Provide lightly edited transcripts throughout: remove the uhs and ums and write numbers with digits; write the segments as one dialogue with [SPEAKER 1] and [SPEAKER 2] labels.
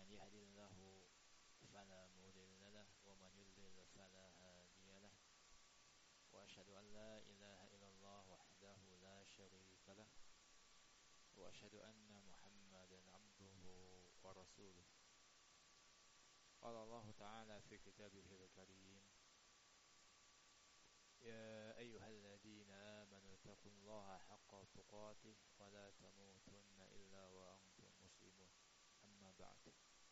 [SPEAKER 1] يهد الله فلا مضل له ومن يضلل فلا هادي له وأشهد أن لا إله إلا الله وحده لا شريك له وأشهد أن محمدا عبده ورسوله قال الله تعالى في كتابه الكريم يا أيها الذين آمنوا اتقوا الله حق تقاته ولا تموتن إلا وأنتم مسلمون أما بعد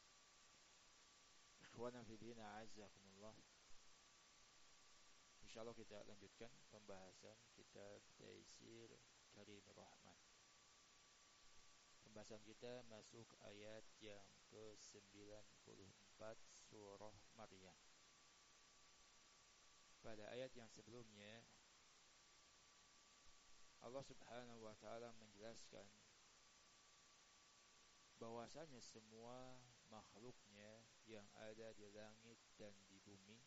[SPEAKER 1] Ikhwana fillah a'azzakumullah. Insyaallah kita lanjutkan pembahasan kitab Taisir Karimur Rahman. Pembahasan kita masuk ayat yang ke-94 surah Maryam. Pada ayat yang sebelumnya Allah Subhanahu wa taala menjelaskan bahwasanya semua makhluknya yang ada di langit dan di bumi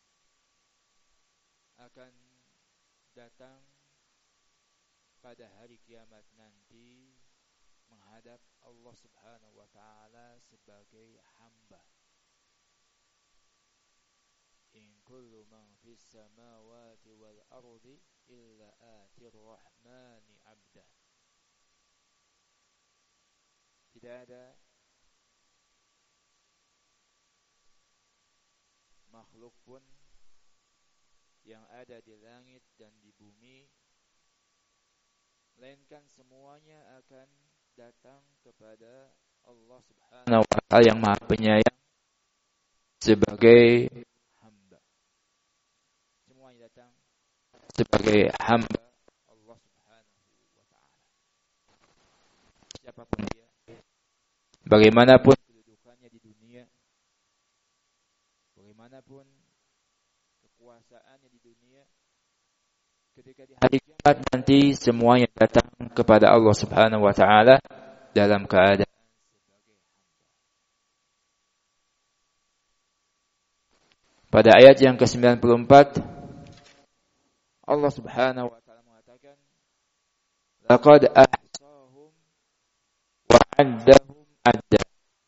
[SPEAKER 1] akan datang pada hari kiamat nanti menghadap Allah Subhanahu wa taala sebagai hamba. In kullu man fis samawati wal ardi illa atir rahmani 'abda. Tidak ada makhluk pun yang ada di langit dan di bumi melainkan semuanya akan datang kepada Allah Subhanahu wa taala yang Maha Penyayang sebagai hamba. Semuanya datang sebagai hamba Allah Subhanahu wa taala. Siapapun dia, bagaimanapun kedudukannya di dunia, bagaimanapun kekuasaannya di dunia, ketika di hari kiamat nanti semuanya datang kepada Allah Subhanahu wa taala dalam keadaan sebagai hamba. Pada ayat yang ke-94 Allah Subhanahu wa taala mengatakan laqad ahsahum wa 'addahum adda.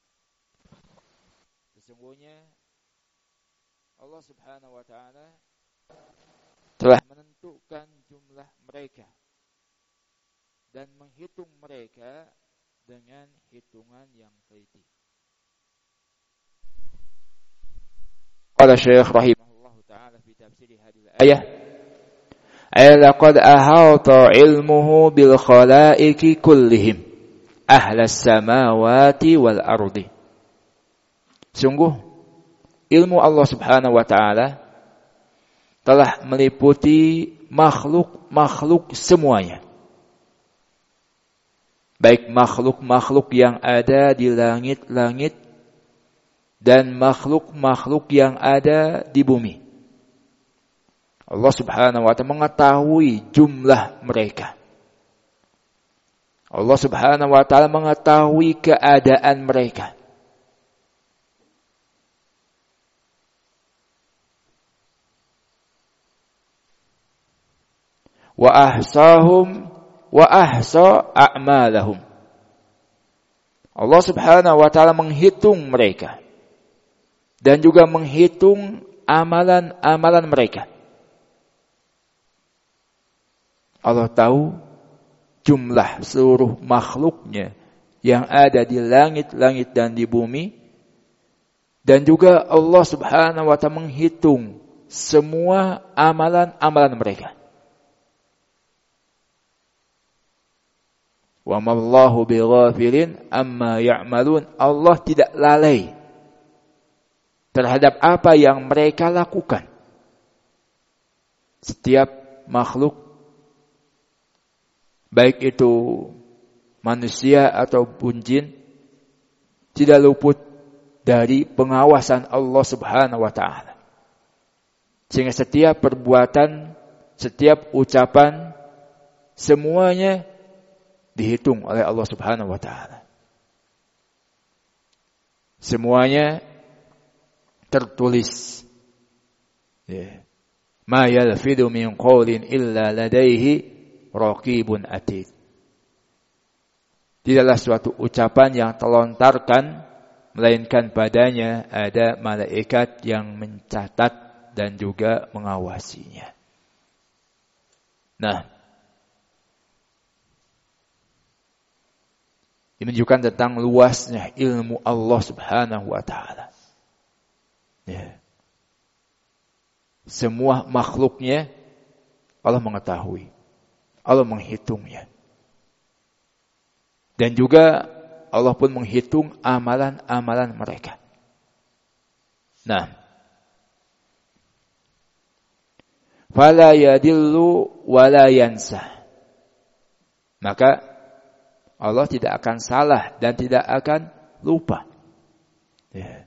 [SPEAKER 1] Sesungguhnya Allah Subhanahu wa taala telah menentukan jumlah mereka dan menghitung mereka dengan hitungan yang teliti. Qala Syekh rahimahullahu taala fi tafsir hadhihi al-ayah ay laqad ahata ilmuhu bil khalaiqi kullihim ahlas samawati wal ardi. Sungguh ilmu Allah Subhanahu wa taala telah meliputi makhluk-makhluk semuanya. Baik makhluk-makhluk yang ada di langit-langit dan makhluk-makhluk yang ada di bumi. Allah Subhanahu wa taala mengetahui jumlah mereka. Allah Subhanahu wa taala mengetahui keadaan mereka. Wa ahsahum wa ahsa a'malahum. Allah Subhanahu wa taala menghitung mereka dan juga menghitung amalan-amalan mereka. Allah tahu jumlah seluruh makhluknya yang ada di langit-langit dan di bumi, dan juga Allah Subhanahu wa taala menghitung semua amalan-amalan mereka. Wa mallahu bighafilin amma ya'malun. Allah tidak lalai terhadap apa yang mereka lakukan. Setiap makhluk, baik itu manusia ataupun jin, tidak luput dari pengawasan Allah Subhanahu wa taala. Sehingga setiap perbuatan, setiap ucapan, semuanya dihitung oleh Allah Subhanahu wa taala. Semuanya tertulis. Ma yalfidu min qawlin illa ladaihi raqibun atid. Tidaklah suatu ucapan yang terlontarkan
[SPEAKER 2] melainkan padanya ada malaikat yang mencatat dan juga mengawasinya. Nah, ini menunjukkan tentang luasnya ilmu Allah Subhanahu wa taala. Ya. Semua makhluknya Allah mengetahui. Allah menghitungnya. Dan juga Allah pun menghitung amalan-amalan mereka. Nah, fala yadillu wala yansa. Maka Allah tidak akan salah dan tidak akan lupa. Ya.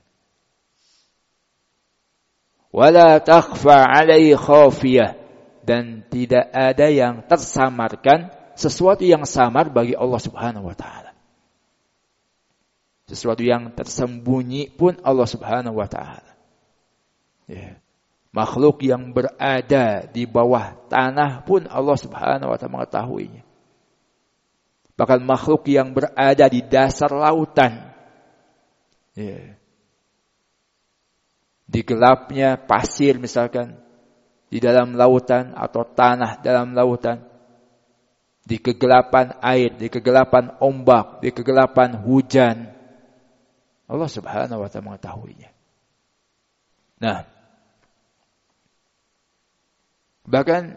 [SPEAKER 2] Wala takhfa alaihi khafiyah, dan tidak ada yang tersamarkan, sesuatu yang samar bagi Allah Subhanahu wa taala. Sesuatu yang tersembunyi pun Allah Subhanahu wa taala. Ya. Makhluk yang berada di bawah tanah pun Allah Subhanahu wa taala mengetahuinya. Bahkan makhluk yang berada di dasar lautan. Ya. Di gelapnya pasir misalkan, di dalam lautan atau tanah dalam lautan, di kegelapan air, di kegelapan ombak, di kegelapan hujan, Allah Subhanahu wa taala mengetahuinya. Nah, bahkan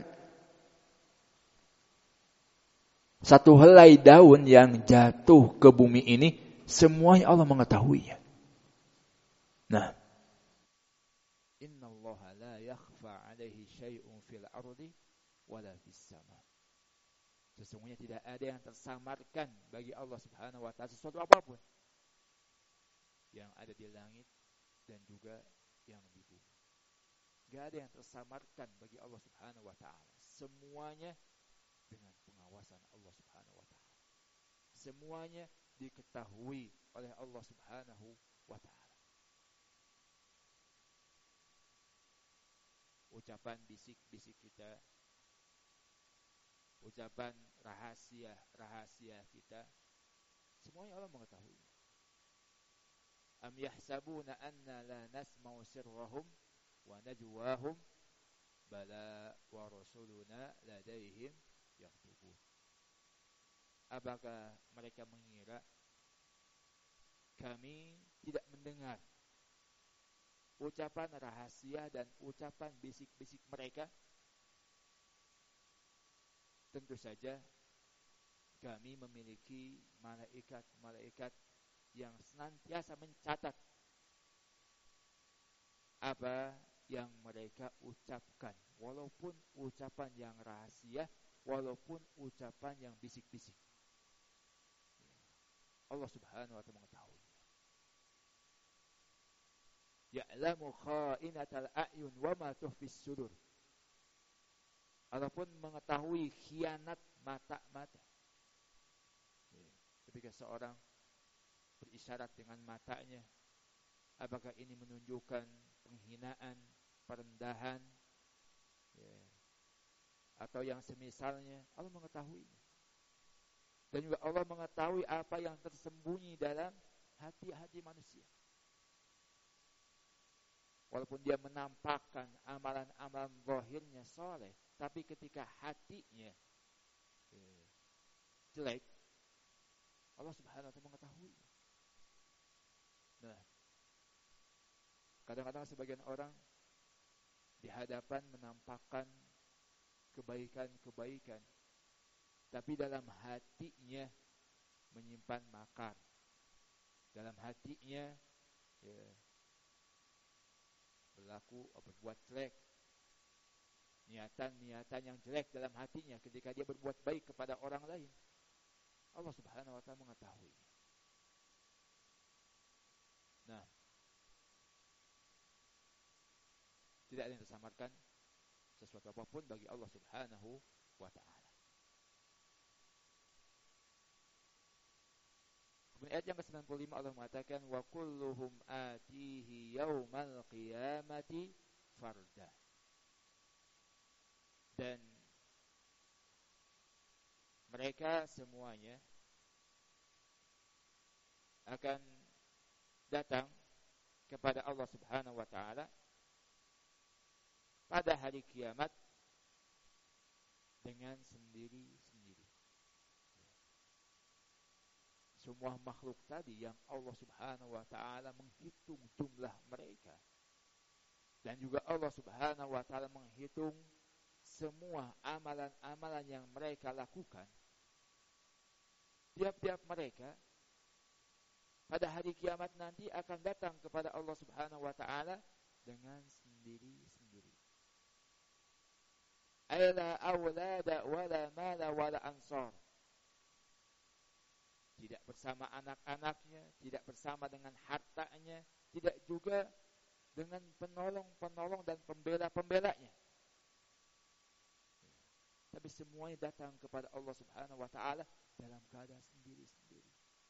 [SPEAKER 2] satu helai daun yang jatuh ke bumi ini, semuanya Allah mengetahuinya. Nah, innallaha la yakhfa alaihi syai'un fil ardi wala fis sama. Sesungguhnya tidak ada yang tersamarkan bagi Allah Subhanahu wa taala sesuatu apapun yang ada di langit dan juga yang di bumi. Enggak ada yang tersamarkan bagi Allah Subhanahu wa taala. Semuanya dengan pengawasan Allah Subhanahu wa taala. Semuanya diketahui oleh Allah Subhanahu wa taala. Ucapan bisik-bisik kita, ucapan rahasia kita, semuanya Allah mengetahui. Am yahsabuna anna la nasma'u sirrahum wa najwahum bala wa rasuluna ladaihim yaktubun. Apakah mereka mengira kami tidak mendengar ucapan rahasia dan ucapan bisik-bisik mereka? Tentu saja kami memiliki malaikat-malaikat yang senantiasa mencatat apa yang mereka ucapkan, walaupun ucapan yang rahasia, walaupun ucapan yang bisik-bisik. Allah Subhanahu wa taala mengetahui. Ya'lamu kha'inatal a'yun wa ma tukhfis sudur. Allah pun mengetahui khianat mata-mata. Ketika seorang berisyarat dengan matanya, apakah ini menunjukkan penghinaan, perendahan, atau yang semisalnya, Allah mengetahuinya. Dan juga Allah mengetahui apa yang tersembunyi dalam hati-hati manusia. Walaupun dia menampakkan amalan-amalan zahirnya soleh, tapi ketika hatinya jelek, Allah Subhanahu wa taala mengetahui. Nah, kadang-kadang sebagian orang di hadapan menampakkan kebaikan-kebaikan, tapi dalam hatinya menyimpan makar. Dalam hatinya berbuat jelek. Niatan yang jelek dalam hatinya ketika dia berbuat baik kepada orang lain. Allah Subhanahu wa taala mengetahui. Nah, tidak ada yang tersamarkan sesuatu apapun bagi Allah Subhanahu wa taala. Kemudian ayat yang ke-95 Allah mengatakan wa kulluhum atihi yaumal qiyamati farda. Dan mereka semuanya akan datang kepada Allah Subhanahu wa taala pada hari kiamat dengan sendiri-sendiri. Semua makhluk tadi yang Allah Subhanahu wa taala menghitung jumlah mereka, dan juga Allah Subhanahu wa taala menghitung semua amalan-amalan yang mereka lakukan. Tiap-tiap mereka pada hari kiamat nanti akan datang kepada Allah Subhanahu wa taala dengan sendiri-sendiri. Aila aulada wala mala wala ansar. Tidak bersama anak-anaknya, tidak bersama dengan hartanya, tidak juga dengan penolong-penolong dan pembela-pembelanya. Tapi semuanya datang kepada Allah Subhanahu wa taala dalam keadaan sendiri-sendiri.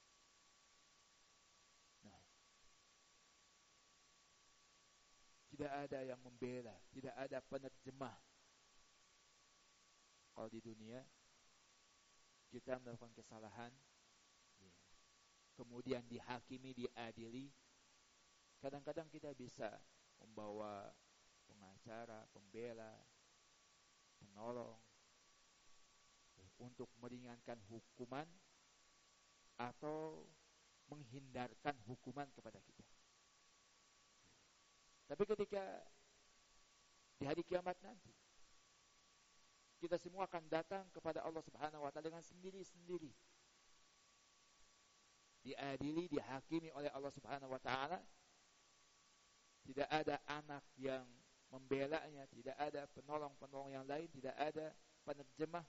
[SPEAKER 2] Nah, tidak ada yang membela, tidak ada penerjemah. Kalau di dunia kita melakukan kesalahan, kemudian dihakimi, diadili, kadang-kadang kita bisa membawa pengacara, pembela, penolong untuk meringankan hukuman atau menghindarkan hukuman kepada kita. Tapi ketika di hari kiamat nanti, kita semua akan datang kepada Allah Subhanahu wa taala dengan sendiri-sendiri. Diadili, dihakimi oleh Allah Subhanahu wa taala. Tidak ada anak yang membelanya, tidak ada penolong-penolong yang lain, tidak ada penerjemah.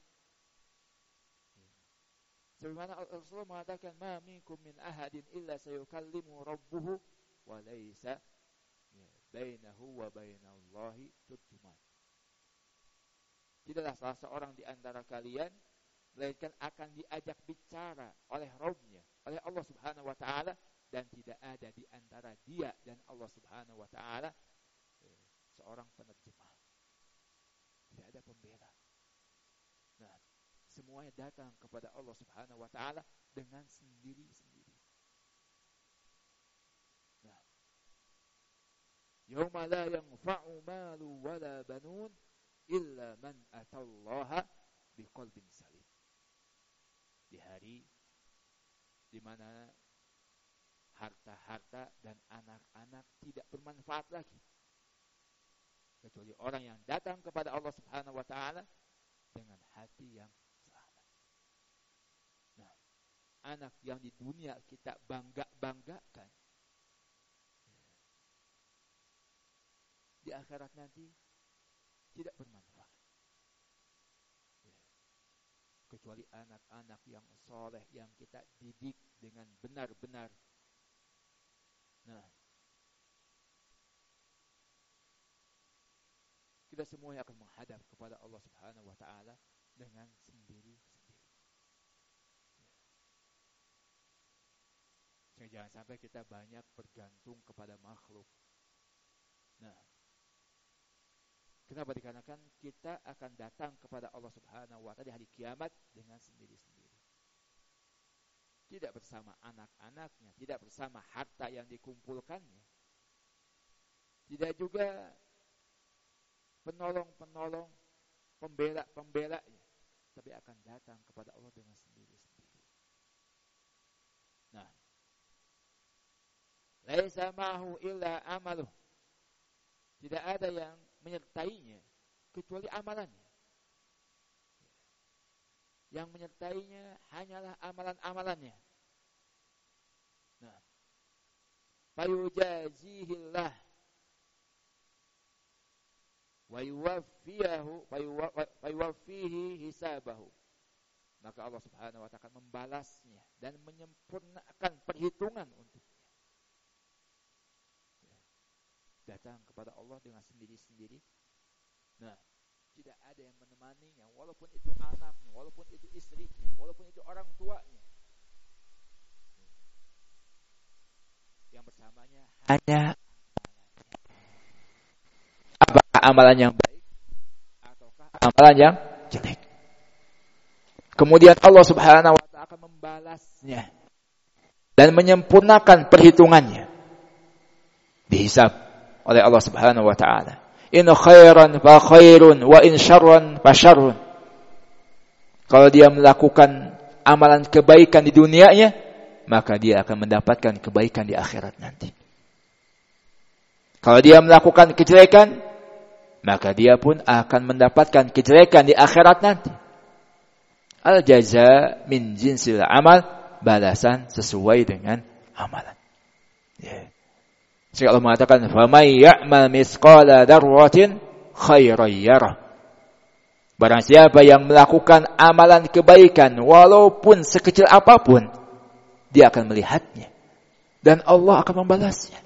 [SPEAKER 2] Sebagaimana Rasulullah mengatakan, "Ma minkum min ahadin illa sayukallimu rabbuhu wa laisa bainahu wa bainallahi turjuman." Tidaklah salah seorang di antara kalian melainkan akan diajak bicara oleh Rabb-nya, oleh Allah Subhanahu wa taala, dan tidak ada di antara dia dan Allah Subhanahu wa taala seorang penerjemah. Tidak ada pembela. Nah, semuanya datang kepada Allah Subhanahu wa taala dengan sendiri-sendiri. Nah, yauma la yanfa'u malu wala banun illa man atallaha biqalbin salim. Di hari di mana harta-harta dan anak-anak tidak bermanfaat lagi, kecuali orang yang datang kepada Allah Subhanahu wa taala dengan hati yang selamat. Nah, anak yang di dunia kita banggakan, di akhirat nanti tidak bermanfaat. Kecuali anak-anak yang soleh, yang kita didik dengan benar-benar. Nah, kita semuanya akan menghadap kepada Allah Subhanahu wa taala dengan sendiri-sendiri. Sehingga jangan sampai kita banyak bergantung kepada makhluk. Nah, kenapa? Dikarenakan kita akan datang kepada Allah Subhanahu wa taala di hari kiamat dengan sendiri-sendiri. Tidak bersama anak-anaknya, tidak bersama harta yang dikumpulkannya. Tidak juga penolong-penolong, pembela-pembelanya, tapi akan datang kepada Allah dengan sendiri-sendiri. Nah, laisa ma'hu illa amaluh. Tidak ada yang menyertainya kecuali amalannya. Yang menyertainya hanyalah amalan-amalannya. Nah, fayujazihillah wa yuwaffihi hisabahu. Maka Allah Subhanahu wa taala akan membalasnya dan menyempurnakan perhitungan untuknya. Datang kepada Allah dengan sendiri-sendiri. Nah, tidak ada yang menemaninya, walaupun itu anaknya, walaupun itu istrinya, walaupun itu orang tuanya. Yang bersamanya hanya apakah amalan yang baik ataukah amalan yang jelek. Kemudian Allah Subhanahu wa taala akan membalasnya dan menyempurnakan perhitungannya. dihisab oleh Allah Subhanahu wa taala. In khairan fa khairun wa in syarran fa syarrun. Kalau dia melakukan amalan kebaikan di dunianya, maka dia akan mendapatkan kebaikan di akhirat nanti. Kalau dia melakukan kejelekan, maka dia pun akan mendapatkan kejelekan di akhirat nanti. Al jaza min jinsil amal, balasan sesuai dengan amalan. Ya. Sehingga Allah mengatakan, "Faman ya'mal mithqala dzarratin khairan yarah." Barang siapa yang melakukan amalan kebaikan walaupun sekecil apapun, dia akan melihatnya dan Allah akan membalasnya.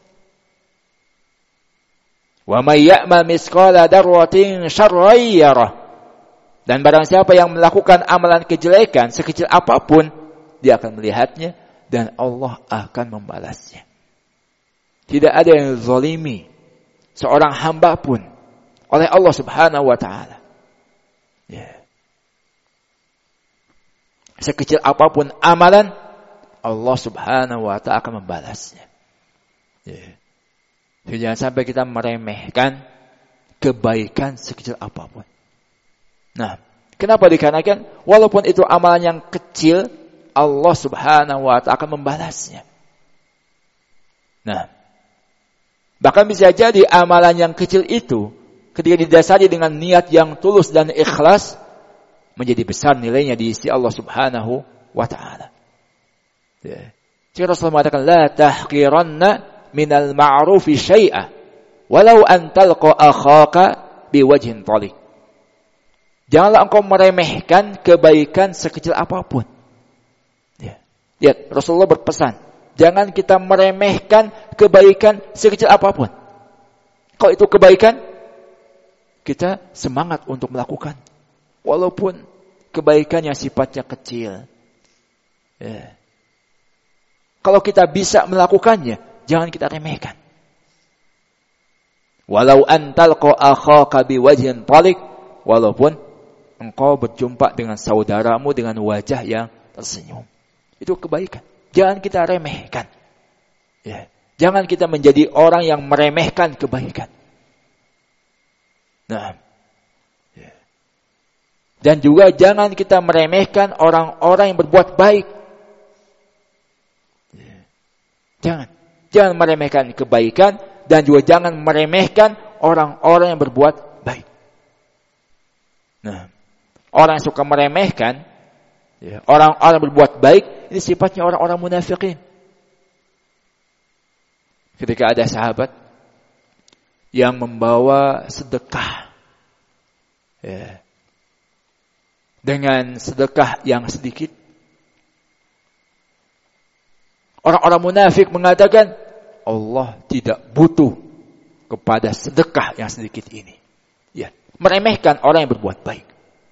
[SPEAKER 2] "Wa may ya'mal mithqala dzarratin syarran yarah." Dan barang siapa yang melakukan amalan kejelekan sekecil apapun, dia akan melihatnya dan Allah akan membalasnya. Tidak ada yang zalimi seorang hamba pun oleh Allah Subhanahu wa taala. Ya. Sekecil apapun amalan, Allah Subhanahu wa taala akan membalasnya. Ya. Jadi jangan sampai kita meremehkan kebaikan sekecil apapun. Nah, kenapa dikarenakan walaupun itu amalan yang kecil, Allah Subhanahu wa taala akan membalasnya. Nah, bahkan bisa jadi amalan yang kecil itu ketika didasari dengan niat yang tulus dan ikhlas menjadi besar nilainya di sisi Allah Subhanahu wa taala. Ya. Jadi Rasulullah mengatakan, "La tahqiranna minal ma'rufi syai'a walau an talqa akhaka biwajhin thaliq." Janganlah engkau meremehkan kebaikan sekecil apapun. Ya. Lihat, Rasulullah berpesan, jangan kita meremehkan kebaikan sekecil apapun. Kalau itu kebaikan, kita semangat untuk melakukan. Walaupun kebaikan yang sifatnya kecil. Ya. Kalau kita bisa melakukannya, jangan kita remehkan. Walau antalqa akhaka biwajhin thaliq, walaupun engkau berjumpa dengan saudaramu dengan wajah yang tersenyum. Itu kebaikan. Jangan kita remehkan. Ya. Jangan kita menjadi orang yang meremehkan kebaikan. Nah. Ya. Dan juga jangan kita meremehkan orang-orang yang berbuat baik. Ya. Jangan meremehkan kebaikan dan juga jangan meremehkan orang-orang yang berbuat baik. Nah, orang yang suka meremehkan, ya, orang-orang yang berbuat baik, ini sifatnya orang-orang munafikin. Ketika ada sahabat yang membawa sedekah, ya, dengan sedekah yang sedikit, orang-orang munafik mengatakan, Allah tidak butuh kepada sedekah yang sedikit ini. Ya, meremehkan orang yang berbuat baik.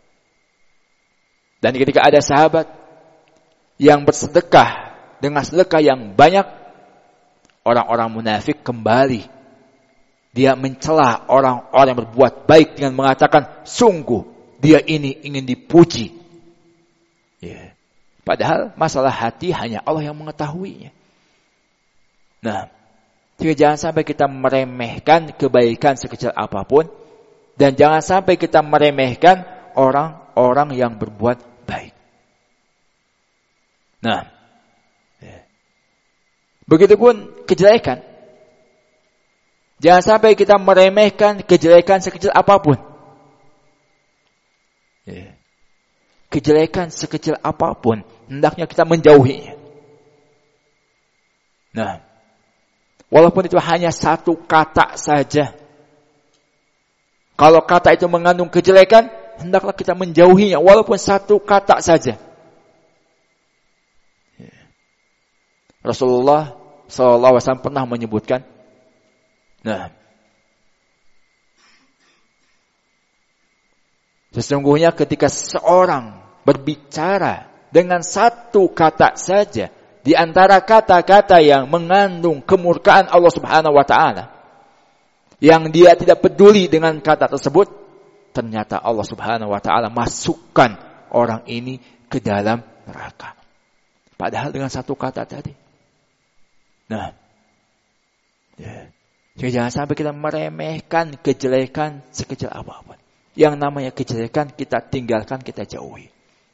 [SPEAKER 2] Dan ketika ada sahabat yang bersedekah dengan sedekah yang banyak, orang-orang munafik kembali. Dia mencela orang-orang yang berbuat baik dengan mengatakan, sungguh dia ini ingin dipuji. Ya. Padahal masalah hati hanya Allah yang mengetahuinya. Nah, jadi jangan sampai kita meremehkan kebaikan sekecil apapun, dan jangan sampai kita meremehkan orang yang berbuat baik. Nah, ya. Begitupun kejelekan. Jangan sampai kita meremehkan kejelekan sekecil apapun. Ya. Kejelekan sekecil apapun, hendaknya kita menjauhinya. Nah, walaupun itu hanya satu kata saja. Kalau kata itu mengandung kejelekan, hendaklah kita menjauhinya walaupun satu kata saja. Rasulullah SAW pernah menyebutkan, nah, sesungguhnya ketika seorang berbicara dengan satu kata saja di antara kata-kata yang mengandung kemurkaan Allah Subhanahu wa taala, yang dia tidak peduli dengan kata tersebut, ternyata Allah Subhanahu wa taala masukkan orang ini ke dalam neraka. Padahal dengan satu kata tadi. Nah, ya. Jadi jangan sampai kita meremehkan kejelekan sekecil apapun. Yang namanya kejelekan kita tinggalkan, kita jauhi.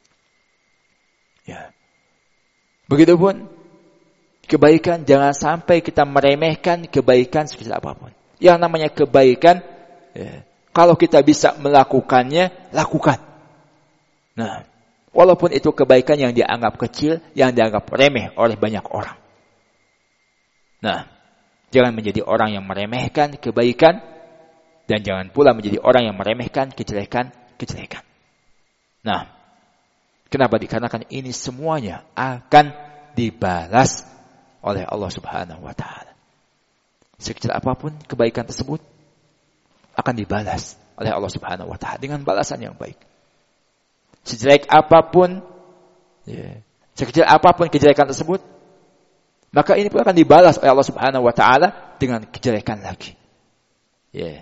[SPEAKER 2] Ya. Begitupun kebaikan, jangan sampai kita meremehkan kebaikan sekecil apapun. Yang namanya kebaikan, ya, kalau kita bisa melakukannya, lakukan. Nah, walaupun itu kebaikan yang dianggap kecil, yang dianggap remeh oleh banyak orang. Nah, jangan menjadi orang yang meremehkan kebaikan, dan jangan pula menjadi orang yang meremehkan kejelekan. Nah, kenapa? Dikarenakan ini semuanya akan dibalas oleh Allah Subhanahu wa taala. Sekecil apapun kebaikan tersebut akan dibalas oleh Allah Subhanahu wa taala dengan balasan yang baik. Sejelek apapun, ya, sekecil apapun kejelekan tersebut, maka ini pun akan dibalas oleh Allah Subhanahu wa taala dengan kejelekan lagi. Ya.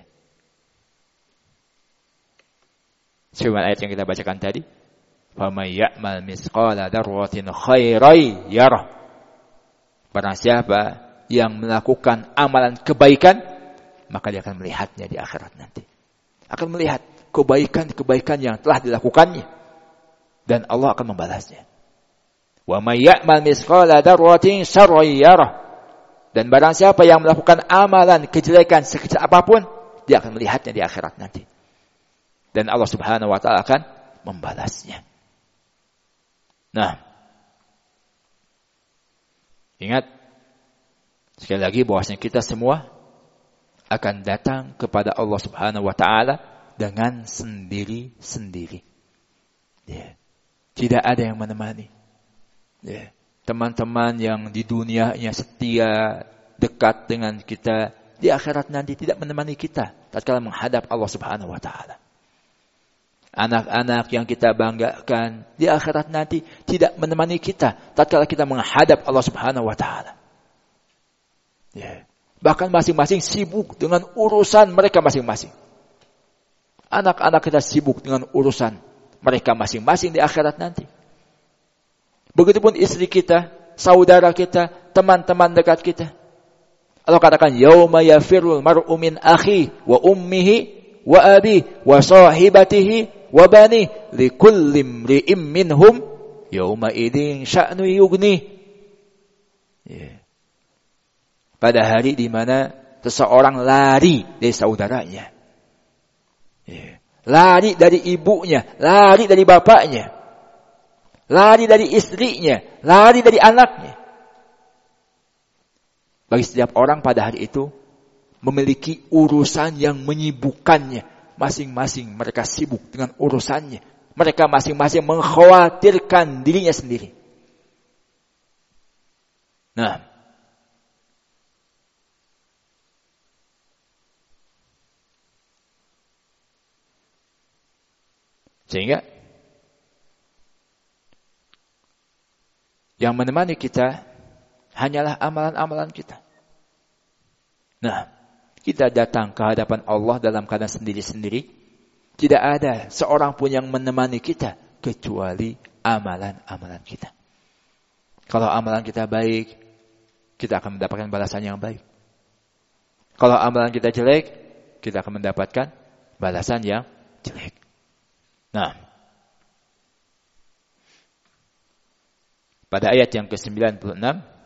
[SPEAKER 2] Sebagaimana ayat yang kita bacakan tadi, "Faman ya'mal misqala dzarratin khairan yarah." Barang siapa yang melakukan amalan kebaikan, maka dia akan melihatnya di akhirat nanti. Akan melihat kebaikan-kebaikan yang telah dilakukannya, dan Allah akan membalasnya. "Wa may ya'mal misqala dzarratin syarran yarah." Dan barang siapa yang melakukan amalan kejelekan sekecil apapun, dia akan melihatnya di akhirat nanti. Dan Allah Subhanahu wa taala akan membalasnya. Nah, ingat sekali lagi bahwasanya kita semua akan datang kepada Allah Subhanahu wa taala dengan sendiri-sendiri. Ya. Tidak ada yang menemani. Ya. Teman-teman yang di dunianya setia, dekat dengan kita, di akhirat nanti tidak menemani kita tatkala menghadap Allah Subhanahu wa taala. Anak-anak yang kita banggakan di akhirat nanti tidak menemani kita tatkala kita menghadap Allah Subhanahu wa taala. Ya. Bahkan masing-masing sibuk dengan urusan mereka masing-masing. Anak-anak kita sibuk dengan urusan mereka masing-masing di akhirat nanti. Begitupun istri kita, saudara kita, teman-teman dekat kita. Allah katakan, "Yauma yafirul mar'u min akhi wa ummihi wa abi wa sahibatihi wa bani likulli imri'in minhum yauma idzin sya'nu yughni." Yeah. Pada hari di mana seseorang lari dari saudaranya. Yeah. Lari dari ibunya, lari dari bapaknya, lari dari istrinya, lari dari anaknya. Bagi setiap orang pada hari itu memiliki urusan yang menyibukkannya. Masing-masing mereka sibuk dengan urusannya. Mereka masing-masing mengkhawatirkan dirinya sendiri. Nah, sehingga yang menemani kita hanyalah amalan-amalan kita. Nah, kita datang ke hadapan Allah dalam keadaan sendiri-sendiri. Tidak ada seorang pun yang menemani kita kecuali amalan-amalan kita. Kalau amalan kita baik, kita akan mendapatkan balasan yang baik. Kalau amalan kita jelek, kita akan mendapatkan balasan yang jelek. Nah, pada ayat yang ke-96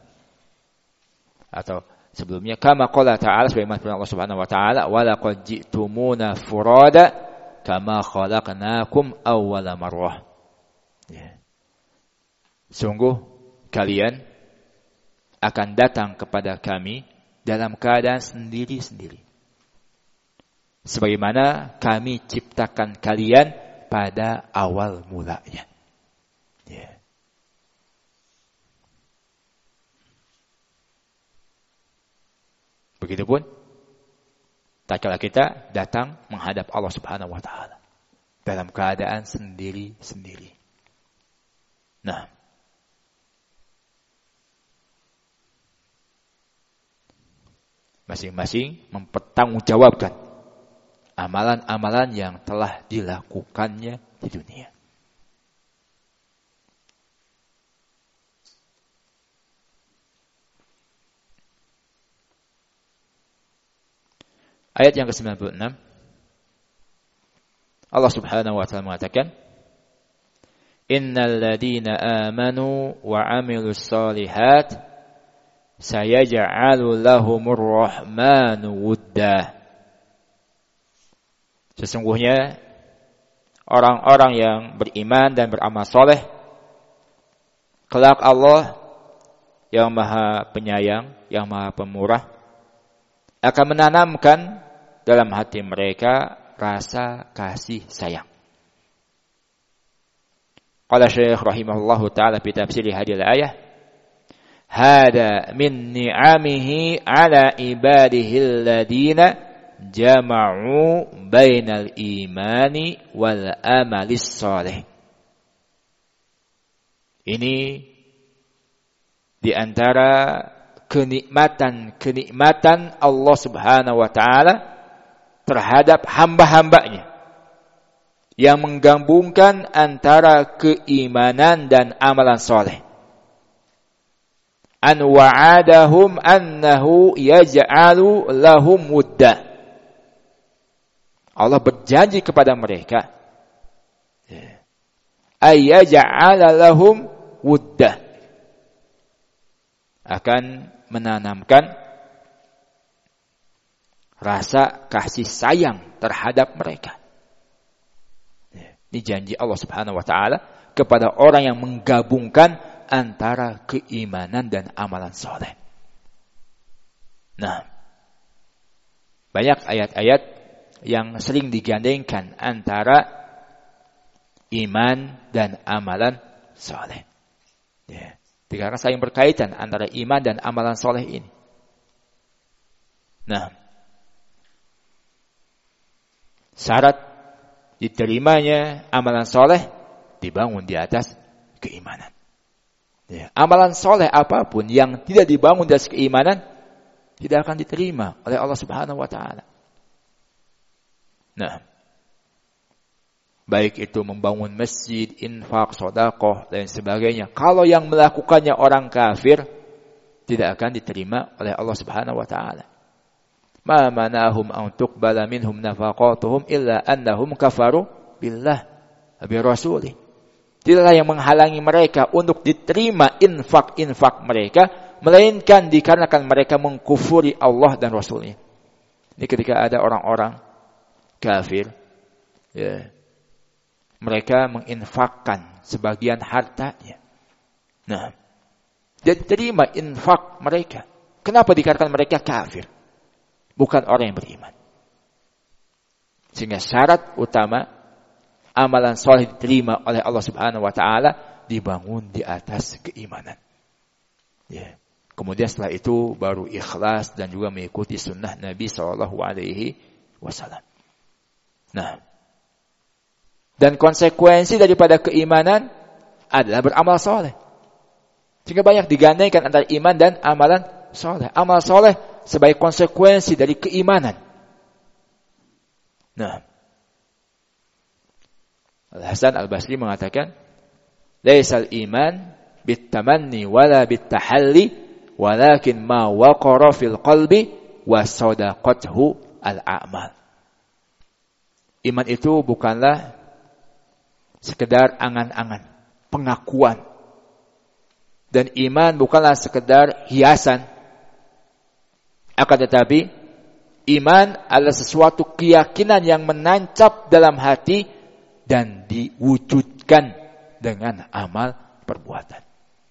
[SPEAKER 2] atau sebelumnya, kama qala ta'ala, sebagaimana firman Allah Subhanahu wa taala, wa laqad ji'tumuna furada kama khalaqnakum awwala marrah. Ya. Sungguh kalian akan datang kepada kami dalam keadaan sendiri-sendiri. Sebagaimana kami ciptakan kalian pada awal mulanya. Ya. Begitupun tatkala kita datang menghadap Allah Subhanahu wa taala dalam keadaan sendiri-sendiri. Nah, masing-masing mempertanggungjawabkan amalan-amalan yang telah dilakukannya di dunia. Ayat yang ke-96. Allah Subhanahu wa taala mengatakan, "Innal ladzina amanu wa 'amilus shalihat sayaj'alu lahumur rahmanu wudda." Sesungguhnya orang-orang yang beriman dan beramal soleh, kelak Allah yang maha penyayang, yang maha pemurah, akan menanamkan dalam hati mereka rasa kasih sayang. Qala Syekh rahimahullahu ta'ala fi tafsir hadhihi al-ayah, "Hada min ni'amihi 'ala ibadihi alladziina jama'u bainal imani wal amalis salih." Ini di antara kenikmatan Allah Subhanahu wa taala terhadap hamba-hambanya yang menggabungkan antara keimanan dan amalan saleh. An wa'adahum annahu yaj'alu lahum wudda. Allah berjanji kepada mereka, ayyaj'ala lahum wudda, akan menanamkan rasa kasih sayang terhadap mereka. Ini janji Allah Subhanahu wa taala kepada orang yang menggabungkan antara keimanan dan amalan soleh. Nah, banyak ayat-ayat yang sering digandengkan antara iman dan amalan soleh. Karena saling berkaitan antara iman dan amalan soleh ini. Nah, syarat diterimanya amalan soleh dibangun di atas keimanan. Amalan soleh apapun yang tidak dibangun di atas keimanan tidak akan diterima oleh Allah Subhanahu wa taala. Nah, baik itu membangun masjid, infak, sedekah dan sebagainya, kalau yang melakukannya orang kafir tidak akan diterima oleh Allah Subhanahu wa taala. Ma manahum an tuqbala minhum nafaqatuhum illa annahum kafaru billah wa bi rasulih. Tidaklah yang menghalangi mereka untuk diterima infak-infak mereka, melainkan dikarenakan mereka mengkufuri Allah dan Rasulnya. Ini ketika ada orang-orang kafir, mereka menginfakkan sebagian hartanya. Nah, jadi terima infak mereka. Kenapa dikarenakan mereka kafir? Bukan orang yang beriman. Sehingga syarat utama amalan soleh diterima oleh Allah Subhanahu wa taala dibangun di atas keimanan. Kemudian setelah itu baru ikhlas dan juga mengikuti sunnah Nabi sallallahu alaihi wasallam. Nah, dan konsekuensi daripada keimanan adalah beramal soleh. Sehingga banyak digandengkan antara iman dan amalan soleh. Amal soleh sebagai konsekuensi dari keimanan. Nah, Al-Hasan Al-Basri mengatakan, "Laisal iman bitamanni wala bitahalli, walakin ma waqara fil qalbi wa sadaqathu al-a'mal." Iman itu bukanlah sekedar angan-angan, pengakuan. Dan iman bukanlah sekedar hiasan. Akan tetapi, iman adalah sesuatu keyakinan yang menancap dalam hati dan diwujudkan dengan amal perbuatan.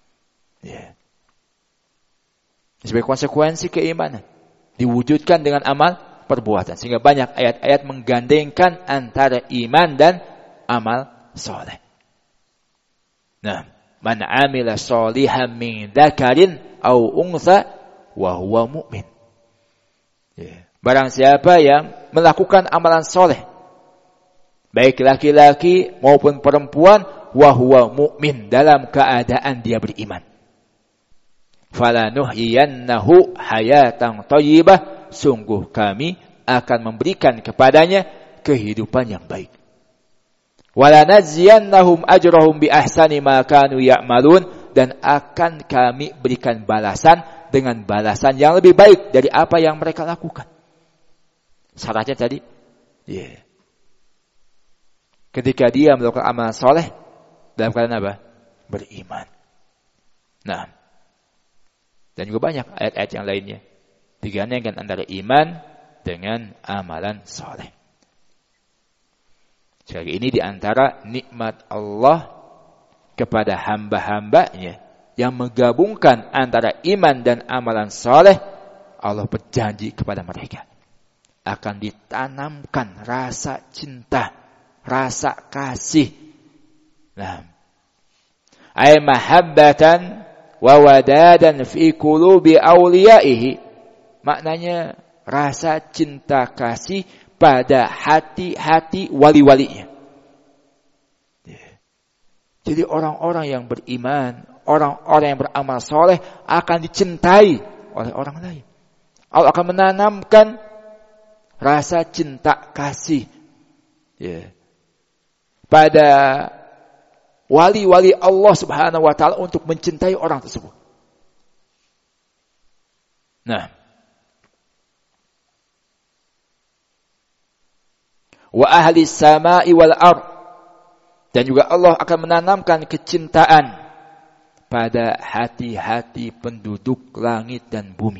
[SPEAKER 2] Sebagai konsekuensi keimanan diwujudkan dengan amal perbuatan. Sehingga banyak ayat-ayat menggandengkan antara iman dan amal soleh. Nah, man amila sholihan min dzakarin aw untha wa huwa mu'min. Barang siapa yang melakukan amalan soleh, baik laki-laki maupun perempuan, wa huwa mu'min, dalam keadaan dia beriman. Falanuhyiyannahu hayatan thayyibah, sungguh kami akan memberikan kepadanya kehidupan yang baik. Walanajziyannahum ajrahum bi ahsani ma kanu ya'malun, dan akan kami berikan balasan dengan balasan yang lebih baik dari apa yang mereka lakukan. Syaratnya tadi, ketika dia melakukan amal soleh dalam keadaan apa? Beriman. Nah, dan juga banyak ayat-ayat yang lainnya digandengkan antara iman dengan amalan soleh. Sekali ini diantara nikmat Allah kepada hamba-hambanya yang menggabungkan antara iman dan amalan soleh. Allah berjanji kepada mereka akan ditanamkan rasa cinta, rasa kasih. Nah, ay mahabbatan wa wadadan fi qulubi awliyaihi. Maknanya rasa cinta kasih pada hati-hati wali-walinya. Jadi orang-orang yang beriman, orang-orang yang beramal soleh akan dicintai oleh orang lain. Allah akan menanamkan rasa cinta kasih pada wali-wali Allah Subhanahu wa taala untuk mencintai orang tersebut. Nah, wa ahli samai wal ard, dan juga Allah akan menanamkan kecintaan pada hati-hati penduduk langit dan bumi.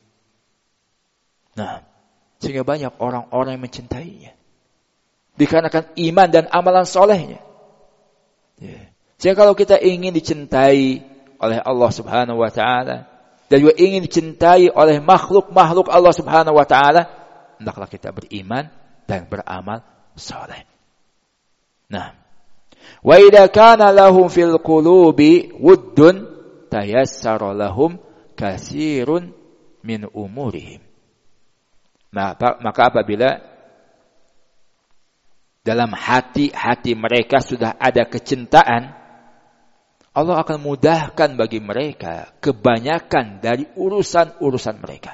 [SPEAKER 2] Nah, sehingga banyak orang-orang yang mencintainya dikarenakan iman dan amalan solehnya. Sehingga kalau kita ingin dicintai oleh Allah Subhanahu wa taala dan juga ingin dicintai oleh makhluk-makhluk Allah Subhanahu wa taala, hendaklah kita beriman dan beramal soleh. Nah, wa idza kana lahum fil qulubi wuddun tayassara lahum katsirun min umurihim. Maka apabila dalam hati-hati mereka sudah ada kecintaan, Allah akan mudahkan bagi mereka kebanyakan dari urusan-urusan mereka.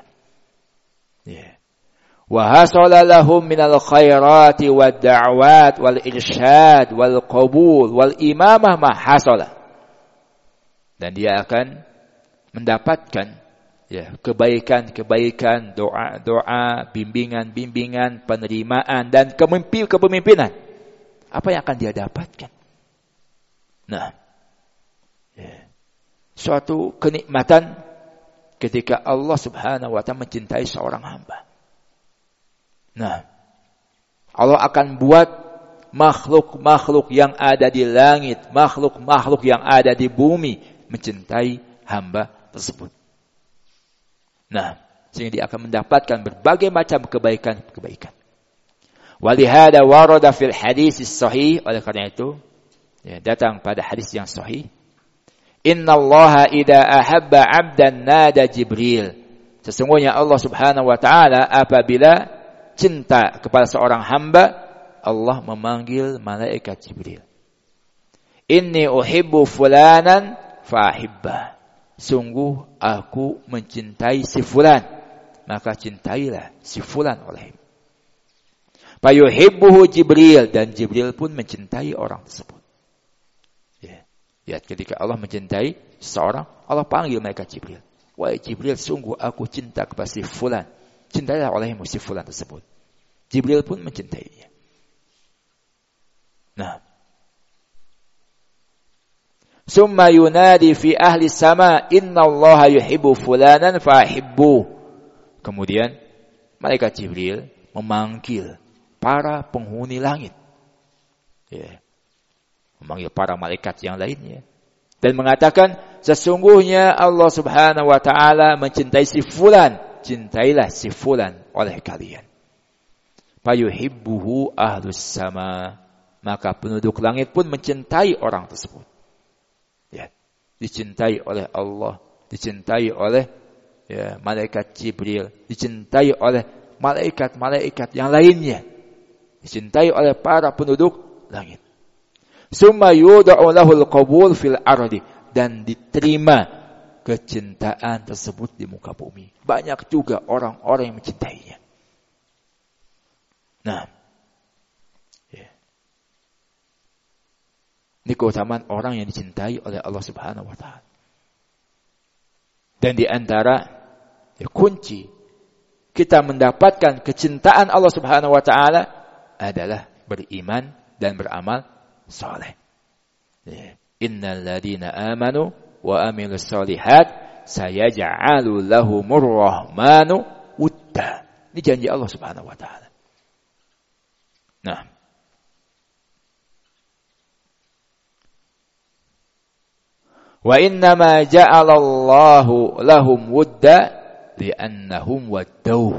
[SPEAKER 2] Wa hasala lahum minal khairati wad da'wat wal irsyad wal qabul wal imamah ma hasala. Dan dia akan mendapatkan kebaikan-kebaikan, doa-doa, bimbingan-bimbingan, penerimaan dan kepemimpinan. Apa yang akan dia dapatkan? Nah, suatu kenikmatan ketika Allah Subhanahu wa taala mencintai seorang hamba. Nah, Allah akan buat makhluk-makhluk yang ada di langit, makhluk-makhluk yang ada di bumi mencintai hamba tersebut. Nah, sehingga dia akan mendapatkan berbagai macam kebaikan-kebaikan. Walihada warada fil hadis sahih, oleh karena itu datang pada hadis yang sahih, innallaha idza ahabba 'abdan nada Jibril. Sesungguhnya Allah Subhanahu wa taala apabila cinta kepada seorang hamba, Allah memanggil malaikat Jibril. Inni uhibbu fulanan fahibba. Sungguh aku mencintai si fulan, maka cintailah si fulan olehmu. Fayuhibbuhu Jibril, dan Jibril pun mencintai orang tersebut. Lihat, ketika Allah mencintai seseorang, Allah panggil malaikat Jibril. Wahai Jibril, sungguh aku cinta kepada si fulan, cintailah olehmu si fulan tersebut. Jibril pun mencintainya. Nah, summa yunadi fi ahli sama innallaha yuhibbu fulanan fahibbu. Kemudian malaikat Jibril memanggil para penghuni langit, memanggil para malaikat yang lainnya dan mengatakan, sesungguhnya Allah Subhanahu wa taala mencintai si fulan, cintailah si fulan oleh kalian. Fayuhibbuhu ahlus sama, maka penduduk langit pun mencintai orang tersebut. Dicintai oleh Allah, dicintai oleh malaikat Jibril, dicintai oleh malaikat-malaikat yang lainnya, dicintai oleh para penduduk langit. Summa yud'u lahul qabul fil ardi, dan diterima kecintaan tersebut di muka bumi. Banyak juga orang-orang yang mencintainya. Nah, ini keutamaan orang yang dicintai oleh Allah Subhanahu wa taala. Dan di antara kunci kita mendapatkan kecintaan Allah Subhanahu wa taala adalah beriman dan beramal saleh. Innal ladzina amanu wa amilus solihat sayaj'alu lahumur rahmanu wudda. Ini janji Allah Subhanahu wa taala. Nah, wa innama ja'alallahu lahum wudda li'annahum waddau.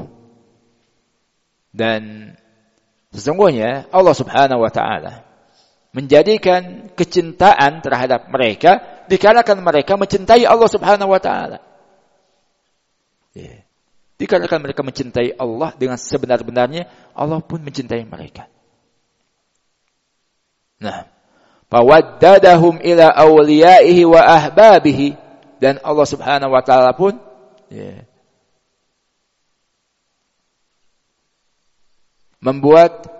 [SPEAKER 2] Dan sesungguhnya Allah Subhanahu wa taala menjadikan kecintaan terhadap mereka dikarenakan mereka mencintai Allah Subhanahu wa taala. Dikarenakan mereka mencintai Allah dengan sebenar-benarnya, Allah pun mencintai mereka. Nah, fawaddadahum ila awliyaihi wa ahbabihi, dan Allah Subhanahu wa taala pun membuat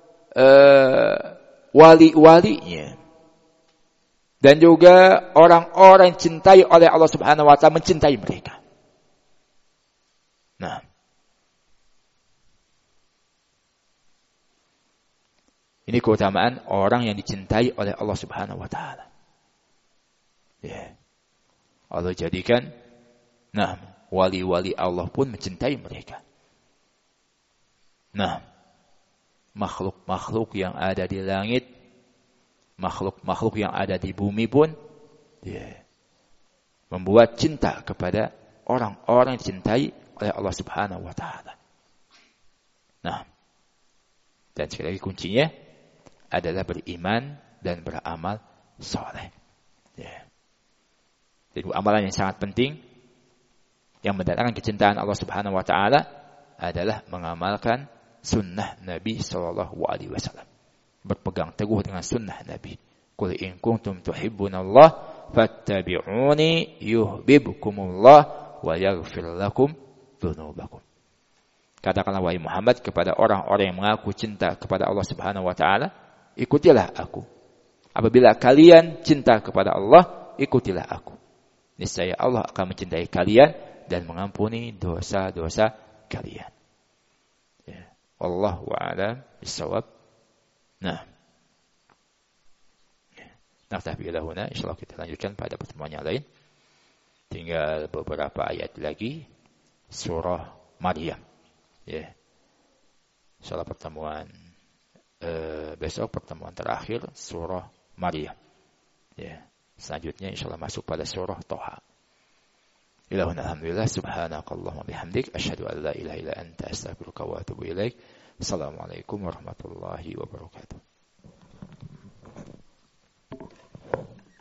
[SPEAKER 2] wali-walinya dan juga orang-orang yang cintai oleh Allah Subhanahu wa taala mencintai mereka. Nah, ini keutamaan orang yang dicintai oleh Allah Subhanahu wa taala. Allah jadikan wali-wali Allah pun mencintai mereka. Nah, makhluk-makhluk yang ada di langit, makhluk-makhluk yang ada di bumi pun membuat cinta kepada orang-orang yang dicintai oleh Allah Subhanahu wa taala. Nah, dan sekali lagi kuncinya adalah beriman dan beramal saleh. Jadi amalan yang sangat penting yang mendatangkan kecintaan Allah Subhanahu wa taala adalah mengamalkan sunnah Nabi sallallahu alaihi wasallam. Berpegang teguh dengan sunnah Nabi. Qul in kuntum tuhibbunallah fattabi'uni yuhibbukumullah wa yaghfir lakum dzunubakum. Katakanlah wahai Muhammad kepada orang-orang yang mengaku cinta kepada Allah Subhanahu wa taala, ikutilah aku. Apabila kalian cinta kepada Allah, ikutilah aku. Niscaya Allah akan mencintai kalian dan mengampuni dosa-dosa kalian. Wallahu a'lam bissawab. Nah, naktafi ila huna, insyaallah kita lanjutkan pada pertemuan yang lain. Tinggal beberapa ayat lagi surah Maryam. Insyaallah pertemuan besok, pertemuan terakhir surah Maryam. Selanjutnya insyaallah masuk pada surah Thaha. Ilahuna alhamdulillah subhanakallahumma bihamdik asyhadu an la ilaha illa anta astaghfiruka wa atubu ilaik. Assalamualaikum warahmatullahi wabarakatuh.